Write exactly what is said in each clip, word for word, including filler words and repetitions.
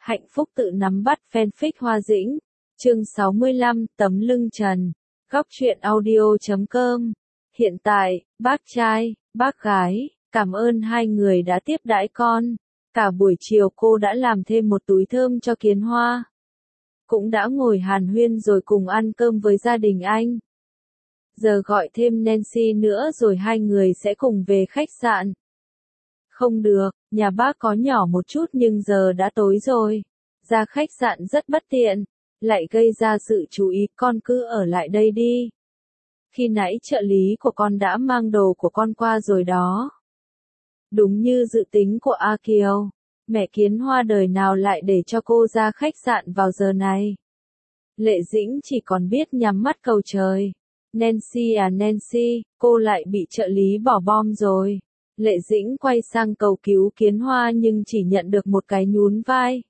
Hạnh phúc tự nắm bắt fanfic Hoa Dĩnh. Chương sáu mươi lăm, tấm lưng trần. Góc truyện audio chấm com. Hiện tại, bác trai, bác gái, cảm ơn hai người đã tiếp đãi con. Cả buổi chiều cô đã làm thêm một túi thơm cho Kiến Hoa. Cũng đã ngồi hàn huyên rồi cùng ăn cơm với gia đình anh. Giờ gọi thêm Nancy nữa rồi hai người sẽ cùng về khách sạn. Không được, nhà bác có nhỏ một chút nhưng giờ đã tối rồi. Ra khách sạn rất bất tiện, lại gây ra sự chú ý, con cứ ở lại đây đi. Khi nãy trợ lý của con đã mang đồ của con qua rồi đó. Đúng như dự tính của A Kiều, mẹ Kiến Hoa đời nào lại để cho cô ra khách sạn vào giờ này. Lệ Dĩnh chỉ còn biết nhắm mắt cầu trời. Nancy à Nancy, cô lại bị trợ lý bỏ bom rồi. Lệ Dĩnh quay sang cầu cứu Kiến Hoa nhưng chỉ nhận được một cái nhún vai.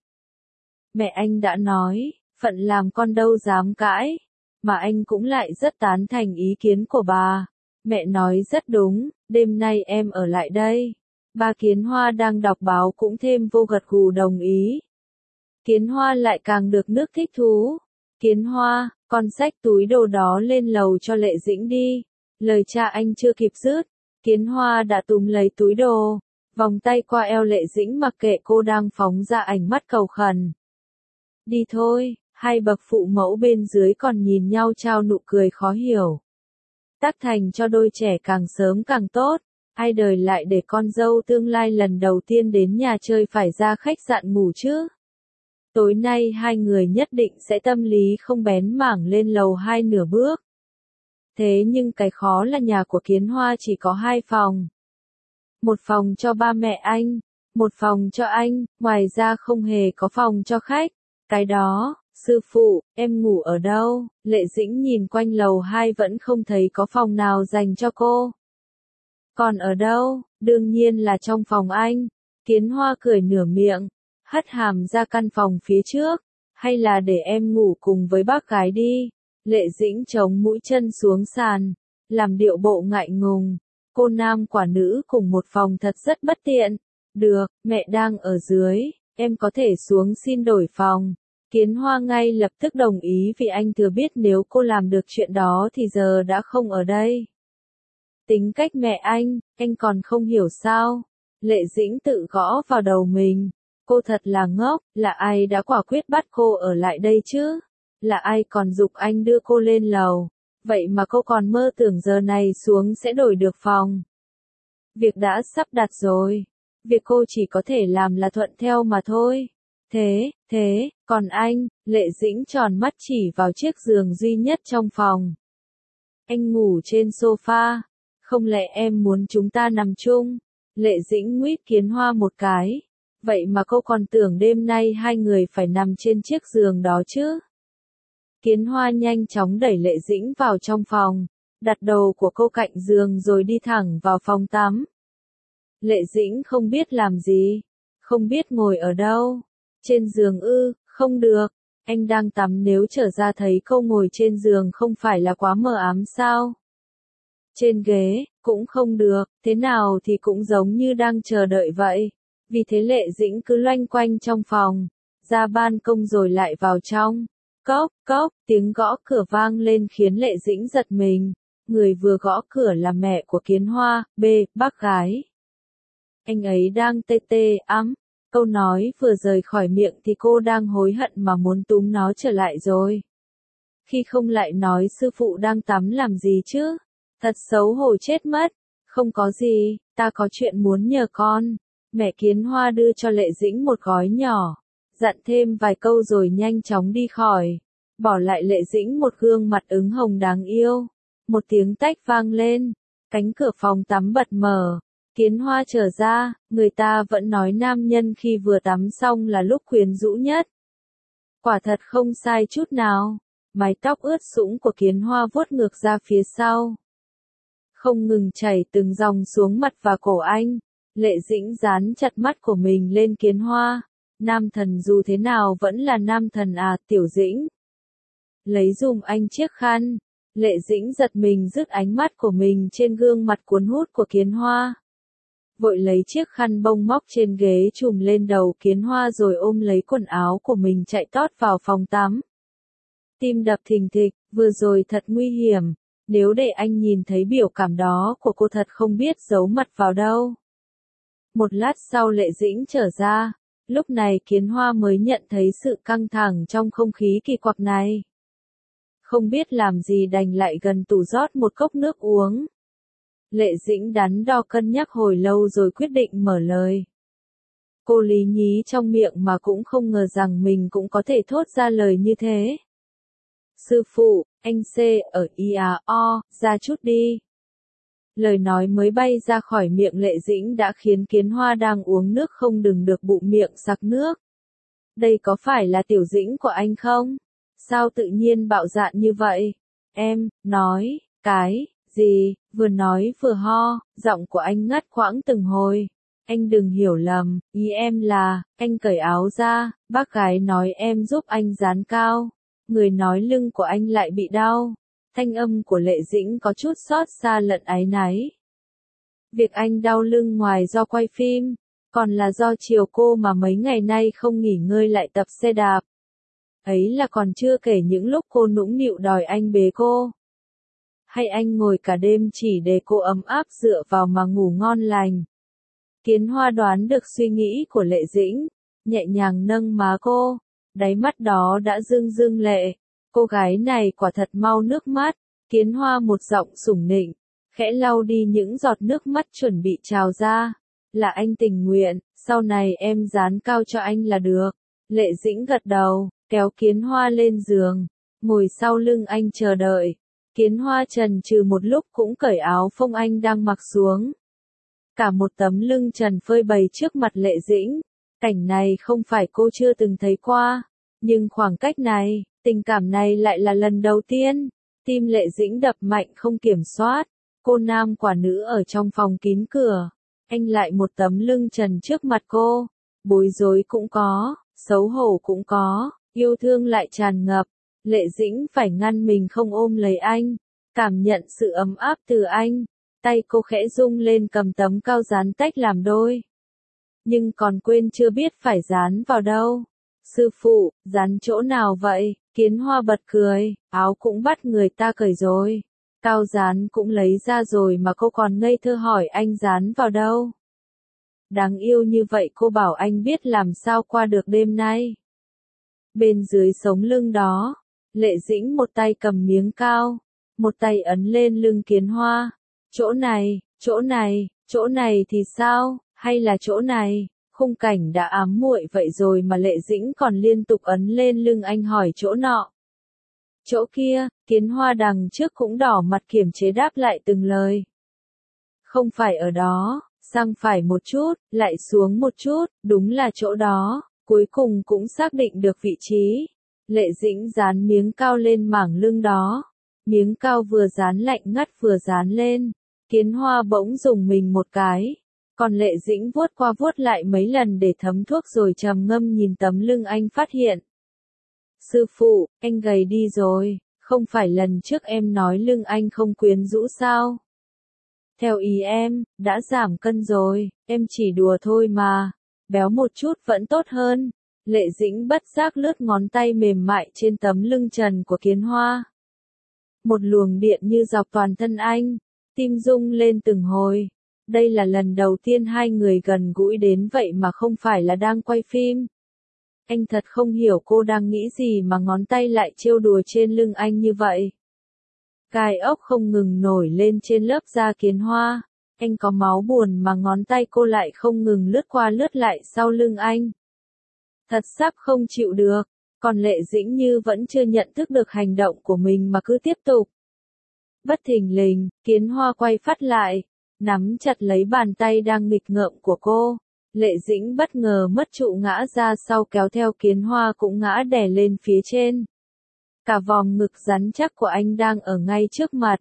Mẹ anh đã nói, phận làm con đâu dám cãi, mà anh cũng lại rất tán thành ý kiến của bà. Mẹ nói rất đúng, đêm nay em ở lại đây. Ba Kiến Hoa đang đọc báo cũng thêm vô gật gù đồng ý. Kiến Hoa lại càng được nước thích thú. Kiến Hoa, con xách túi đồ đó lên lầu cho Lệ Dĩnh đi. Lời cha anh chưa kịp dứt, Kiến Hoa đã túm lấy túi đồ, vòng tay qua eo Lệ Dĩnh mặc kệ cô đang phóng ra ánh mắt cầu khẩn. Đi thôi, hai bậc phụ mẫu bên dưới còn nhìn nhau trao nụ cười khó hiểu. Tác thành cho đôi trẻ càng sớm càng tốt, ai đời lại để con dâu tương lai lần đầu tiên đến nhà chơi phải ra khách sạn ngủ chứ. Tối nay hai người nhất định sẽ tâm lý không bén mảng lên lầu hai nửa bước. Thế nhưng cái khó là nhà của Kiến Hoa chỉ có hai phòng. Một phòng cho ba mẹ anh, một phòng cho anh, ngoài ra không hề có phòng cho khách. Cái đó, sư phụ, em ngủ ở đâu? Lệ Dĩnh nhìn quanh lầu hai vẫn không thấy có phòng nào dành cho cô. Còn ở đâu? Đương nhiên là trong phòng anh. Kiến Hoa cười nửa miệng, hất hàm ra căn phòng phía trước. Hay là để em ngủ cùng với bác gái đi. Lệ Dĩnh chống mũi chân xuống sàn, làm điệu bộ ngại ngùng. Cô nam quả nữ cùng một phòng thật rất bất tiện. Được, mẹ đang ở dưới, em có thể xuống xin đổi phòng. Kiến Hoa ngay lập tức đồng ý vì anh thừa biết nếu cô làm được chuyện đó thì giờ đã không ở đây. Tính cách mẹ anh, anh còn không hiểu sao? Lệ Dĩnh tự gõ vào đầu mình. Cô thật là ngốc, là ai đã quả quyết bắt cô ở lại đây chứ? Là ai còn giục anh đưa cô lên lầu? Vậy mà cô còn mơ tưởng giờ này xuống sẽ đổi được phòng. Việc đã sắp đặt rồi. Việc cô chỉ có thể làm là thuận theo mà thôi. Thế, thế, còn anh, Lệ Dĩnh tròn mắt chỉ vào chiếc giường duy nhất trong phòng. Anh ngủ trên sofa, không lẽ em muốn chúng ta nằm chung? Lệ Dĩnh nguýt Kiến Hoa một cái. Vậy mà cô còn tưởng đêm nay hai người phải nằm trên chiếc giường đó chứ? Kiến Hoa nhanh chóng đẩy Lệ Dĩnh vào trong phòng, đặt đầu của cô cạnh giường rồi đi thẳng vào phòng tắm. Lệ Dĩnh không biết làm gì, không biết ngồi ở đâu. Trên giường ư, không được, anh đang tắm nếu trở ra thấy cô ngồi trên giường không phải là quá mờ ám sao? Trên ghế, cũng không được, thế nào thì cũng giống như đang chờ đợi vậy. Vì thế Lệ Dĩnh cứ loanh quanh trong phòng, ra ban công rồi lại vào trong. Cốc, cốc, tiếng gõ cửa vang lên khiến Lệ Dĩnh giật mình. Người vừa gõ cửa là mẹ của Kiến Hoa, B, bác gái. Anh ấy đang tê tê ấm. Câu nói vừa rời khỏi miệng thì cô đang hối hận mà muốn túm nó trở lại rồi. Khi không lại nói sư phụ đang tắm làm gì chứ? Thật xấu hổ chết mất. Không có gì, ta có chuyện muốn nhờ con. Mẹ Kiến Hoa đưa cho Lệ Dĩnh một gói nhỏ, dặn thêm vài câu rồi nhanh chóng đi khỏi, bỏ lại Lệ Dĩnh một gương mặt ứng hồng đáng yêu. Một tiếng tách vang lên, cánh cửa phòng tắm bật mở. Kiến Hoa trở ra, người ta vẫn nói nam nhân khi vừa tắm xong là lúc quyến rũ nhất. Quả thật không sai chút nào, mái tóc ướt sũng của Kiến Hoa vuốt ngược ra phía sau. Không ngừng chảy từng dòng xuống mặt và cổ anh. Lệ Dĩnh dán chặt mắt của mình lên Kiến Hoa. Nam thần dù thế nào vẫn là nam thần à, Tiểu Dĩnh. Lấy dùm anh chiếc khăn. Lệ Dĩnh giật mình rước ánh mắt của mình trên gương mặt cuốn hút của Kiến Hoa. vội lấy chiếc khăn bông móc trên ghế trùm lên đầu Kiến Hoa rồi ôm lấy quần áo của mình chạy tót vào phòng tắm. Tim đập thình thịch, vừa rồi thật nguy hiểm, nếu để anh nhìn thấy biểu cảm đó của cô thật không biết giấu mặt vào đâu. Một lát sau Lệ Dĩnh trở ra, lúc này Kiến Hoa mới nhận thấy sự căng thẳng trong không khí kỳ quặc này. Không biết làm gì đành lại gần tủ rót một cốc nước uống. Lệ Dĩnh đắn đo cân nhắc hồi lâu rồi quyết định mở lời. Cô lý nhí trong miệng mà cũng không ngờ rằng mình cũng có thể thốt ra lời như thế. Sư phụ, anh C ở i a o, ra chút đi. Lời nói mới bay ra khỏi miệng Lệ Dĩnh đã khiến Kiến Hoa đang uống nước không đừng được bụng miệng sặc nước. Đây có phải là Tiểu Dĩnh của anh không? Sao tự nhiên bạo dạn như vậy? Em, nói, cái, gì, vừa nói vừa ho, giọng của anh ngắt quãng từng hồi. Anh đừng hiểu lầm, ý em là, anh cởi áo ra, bác gái nói em giúp anh dán cao. Người nói lưng của anh lại bị đau. Thanh âm của Lệ Dĩnh có chút xót xa lẫn áy náy. Việc anh đau lưng ngoài do quay phim, còn là do chiều cô mà mấy ngày nay không nghỉ ngơi lại tập xe đạp. Ấy là còn chưa kể những lúc cô nũng nịu đòi anh bế cô. Hay anh ngồi cả đêm chỉ để cô ấm áp dựa vào mà ngủ ngon lành. Kiến Hoa đoán được suy nghĩ của Lệ Dĩnh, nhẹ nhàng nâng má cô, đáy mắt đó đã rưng rưng lệ. Cô gái này quả thật mau nước mắt. Kiến Hoa một giọng sủng nịnh, khẽ lau đi những giọt nước mắt chuẩn bị trào ra. Là anh tình nguyện, sau này em dán cao cho anh là được. Lệ Dĩnh gật đầu, kéo Kiến Hoa lên giường, ngồi sau lưng anh chờ đợi. Kiến Hoa chần chừ một lúc cũng cởi áo phông anh đang mặc xuống. Cả một tấm lưng trần phơi bày trước mặt Lệ Dĩnh. Cảnh này không phải cô chưa từng thấy qua, nhưng khoảng cách này, tình cảm này lại là lần đầu tiên. Tim Lệ Dĩnh đập mạnh không kiểm soát. Cô nam quả nữ ở trong phòng kín cửa. Anh lại một tấm lưng trần trước mặt cô. Bối rối cũng có, xấu hổ cũng có, yêu thương lại tràn ngập. Lệ Dĩnh phải ngăn mình không ôm lấy anh, cảm nhận sự ấm áp từ anh. Tay cô khẽ rung lên cầm tấm cao dán tách làm đôi. Nhưng còn quên chưa biết phải dán vào đâu. Sư phụ, dán chỗ nào vậy? Kiến Hoa bật cười, áo cũng bắt người ta cởi rồi. Cao dán cũng lấy ra rồi mà cô còn ngây thơ hỏi anh dán vào đâu. Đáng yêu như vậy cô bảo anh biết làm sao qua được đêm nay. Bên dưới sống lưng đó, Lệ Dĩnh một tay cầm miếng cao, một tay ấn lên lưng Kiến Hoa. Chỗ này, chỗ này, chỗ này thì sao, hay là chỗ này? Khung cảnh đã ám muội vậy rồi mà Lệ Dĩnh còn liên tục ấn lên lưng anh hỏi chỗ nọ. Chỗ kia, Kiến Hoa đằng trước cũng đỏ mặt kiềm chế đáp lại từng lời. Không phải ở đó, sang phải một chút, lại xuống một chút, đúng là chỗ đó, cuối cùng cũng xác định được vị trí. Lệ Dĩnh dán miếng cao lên mảng lưng đó. Miếng cao vừa dán lạnh ngắt vừa dán lên. Kiến Hoa bỗng dùng mình một cái. Còn Lệ Dĩnh vuốt qua vuốt lại mấy lần để thấm thuốc rồi trầm ngâm nhìn tấm lưng anh phát hiện. Sư phụ, anh gầy đi rồi, không phải lần trước em nói lưng anh không quyến rũ sao? Theo ý em, đã giảm cân rồi, em chỉ đùa thôi mà, béo một chút vẫn tốt hơn. Lệ Dĩnh bất giác lướt ngón tay mềm mại trên tấm lưng trần của Kiến Hoa. Một luồng điện như dọc toàn thân anh, tim rung lên từng hồi. Đây là lần đầu tiên hai người gần gũi đến vậy mà không phải là đang quay phim. Anh thật không hiểu cô đang nghĩ gì mà ngón tay lại trêu đùa trên lưng anh như vậy. Gai ốc không ngừng nổi lên trên lớp da Kiến Hoa. Anh có máu buồn mà ngón tay cô lại không ngừng lướt qua lướt lại sau lưng anh. Thật sắp không chịu được, còn Lệ Dĩnh như vẫn chưa nhận thức được hành động của mình mà cứ tiếp tục. Bất thình lình, Kiến Hoa quay phát lại, nắm chặt lấy bàn tay đang nghịch ngợm của cô. Lệ Dĩnh bất ngờ mất trụ ngã ra sau kéo theo Kiến Hoa cũng ngã đè lên phía trên. Cả vòng ngực rắn chắc của anh đang ở ngay trước mặt.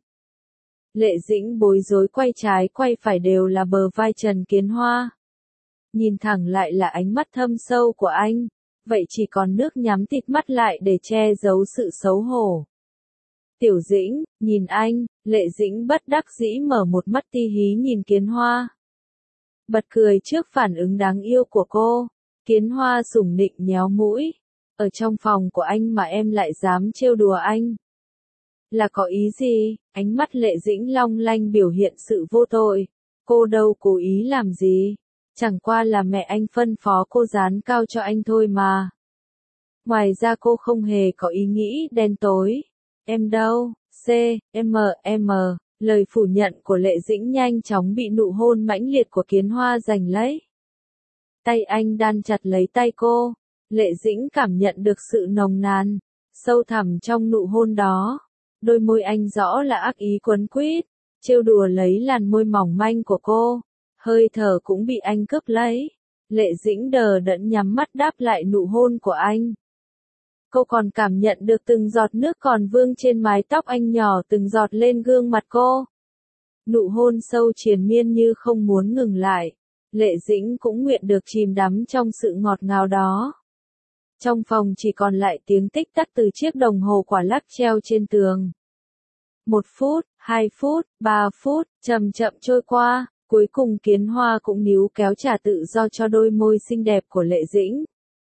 Lệ Dĩnh bối rối quay trái quay phải đều là bờ vai trần Kiến Hoa. Nhìn thẳng lại là ánh mắt thâm sâu của anh, vậy chỉ còn nước nhắm tịt mắt lại để che giấu sự xấu hổ. Tiểu Dĩnh, nhìn anh, Lệ Dĩnh bất đắc dĩ mở một mắt ti hí nhìn Kiến Hoa. bật cười trước phản ứng đáng yêu của cô. Kiến Hoa sủng nịnh nhéo mũi. Ở trong phòng của anh mà em lại dám trêu đùa anh. Là có ý gì? Ánh mắt Lệ Dĩnh long lanh biểu hiện sự vô tội. Cô đâu cố ý làm gì. Chẳng qua là mẹ anh phân phó cô dán cao cho anh thôi mà. Ngoài ra cô không hề có ý nghĩ đen tối. Em đâu? C, M, M. Lời phủ nhận của Lệ Dĩnh nhanh chóng bị nụ hôn mãnh liệt của Kiến Hoa giành lấy. Tay anh đan chặt lấy tay cô. Lệ Dĩnh cảm nhận được sự nồng nàn, sâu thẳm trong nụ hôn đó. Đôi môi anh rõ là ác ý quấn quýt, trêu đùa lấy làn môi mỏng manh của cô. Hơi thở cũng bị anh cướp lấy. Lệ Dĩnh đờ đẫn nhắm mắt đáp lại nụ hôn của anh. Cô còn cảm nhận được từng giọt nước còn vương trên mái tóc anh nhỏ từng giọt lên gương mặt cô. Nụ hôn sâu triền miên như không muốn ngừng lại. Lệ Dĩnh cũng nguyện được chìm đắm trong sự ngọt ngào đó. Trong phòng chỉ còn lại tiếng tích tắc từ chiếc đồng hồ quả lắc treo trên tường. Một phút, hai phút, ba phút, chậm chậm trôi qua, cuối cùng Kiến Hoa cũng níu kéo trả tự do cho đôi môi xinh đẹp của Lệ Dĩnh.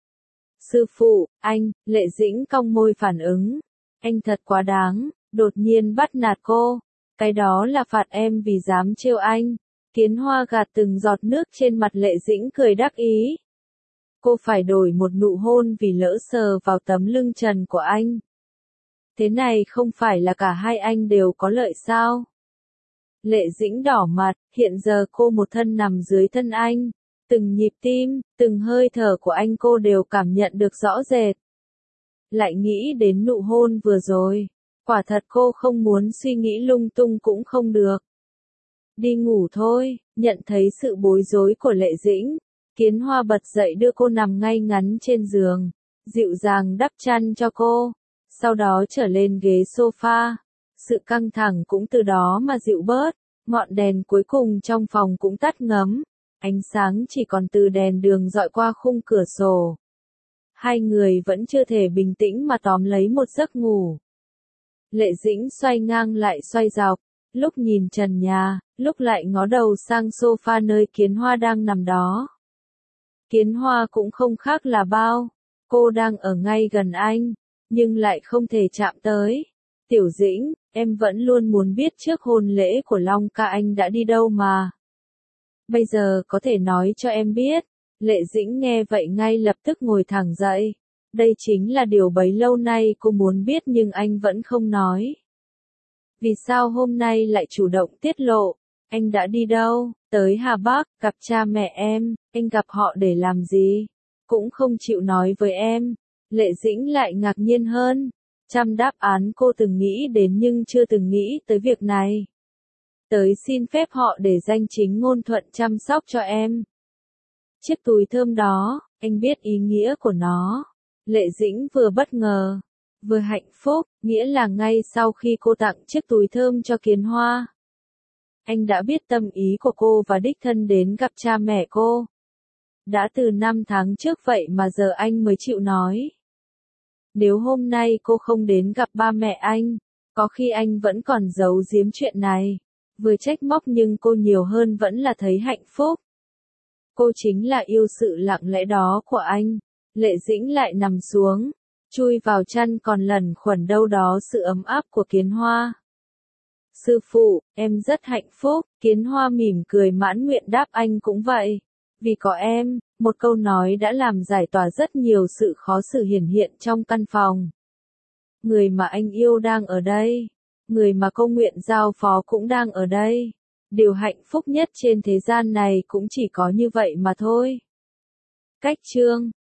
Sư phụ, anh, Lệ Dĩnh cong môi phản ứng. Anh thật quá đáng, đột nhiên bắt nạt cô. Cái đó là phạt em vì dám trêu anh. Kiến Hoa gạt từng giọt nước trên mặt Lệ Dĩnh cười đắc ý. Cô phải đổi một nụ hôn vì lỡ sờ vào tấm lưng trần của anh. Thế này không phải là cả hai anh đều có lợi sao? Lệ Dĩnh đỏ mặt, hiện giờ cô một thân nằm dưới thân anh. Từng nhịp tim, từng hơi thở của anh cô đều cảm nhận được rõ rệt. Lại nghĩ đến nụ hôn vừa rồi. Quả thật cô không muốn suy nghĩ lung tung cũng không được. Đi ngủ thôi, nhận thấy sự bối rối của Lệ Dĩnh. Kiến Hoa bật dậy đưa cô nằm ngay ngắn trên giường. Dịu dàng đắp chăn cho cô. Sau đó trở lên ghế sofa. Sự căng thẳng cũng từ đó mà dịu bớt. Ngọn đèn cuối cùng trong phòng cũng tắt ngấm. Ánh sáng chỉ còn từ đèn đường dọi qua khung cửa sổ. Hai người vẫn chưa thể bình tĩnh mà tóm lấy một giấc ngủ. Lệ Dĩnh xoay ngang lại xoay dọc, lúc nhìn trần nhà, lúc lại ngó đầu sang sofa nơi Kiến Hoa đang nằm đó. Kiến Hoa cũng không khác là bao, cô đang ở ngay gần anh, nhưng lại không thể chạm tới. Tiểu Dĩnh, em vẫn luôn muốn biết trước hôn lễ của Long ca anh đã đi đâu mà. Bây giờ có thể nói cho em biết. Lệ Dĩnh nghe vậy ngay lập tức ngồi thẳng dậy. Đây chính là điều bấy lâu nay cô muốn biết nhưng anh vẫn không nói. Vì sao hôm nay lại chủ động tiết lộ? Anh đã đi đâu? Tới Hà Bắc, gặp cha mẹ em. Anh gặp họ để làm gì? Cũng không chịu nói với em. Lệ Dĩnh lại ngạc nhiên hơn. Trăm đáp án cô từng nghĩ đến nhưng chưa từng nghĩ tới việc này. Tới xin phép họ để danh chính ngôn thuận chăm sóc cho em. Chiếc túi thơm đó, anh biết ý nghĩa của nó. Lệ Dĩnh vừa bất ngờ, vừa hạnh phúc, nghĩa là ngay sau khi cô tặng chiếc túi thơm cho Kiến Hoa. Anh đã biết tâm ý của cô và đích thân đến gặp cha mẹ cô. Đã từ năm tháng trước vậy mà giờ anh mới chịu nói. Nếu hôm nay cô không đến gặp ba mẹ anh, có khi anh vẫn còn giấu giếm chuyện này. Vừa trách móc nhưng cô nhiều hơn vẫn là thấy hạnh phúc. Cô chính là yêu sự lặng lẽ đó của anh. Lệ Dĩnh lại nằm xuống, chui vào chăn còn lẩn khuẩn đâu đó sự ấm áp của Kiến Hoa. Sư phụ, em rất hạnh phúc. Kiến Hoa mỉm cười mãn nguyện đáp anh cũng vậy. Vì có em, một câu nói đã làm giải tỏa rất nhiều sự khó xử hiển hiện trong căn phòng. Người mà anh yêu đang ở đây. Người mà cô nguyện giao phó cũng đang ở đây. Điều hạnh phúc nhất trên thế gian này cũng chỉ có như vậy mà thôi. Cách chương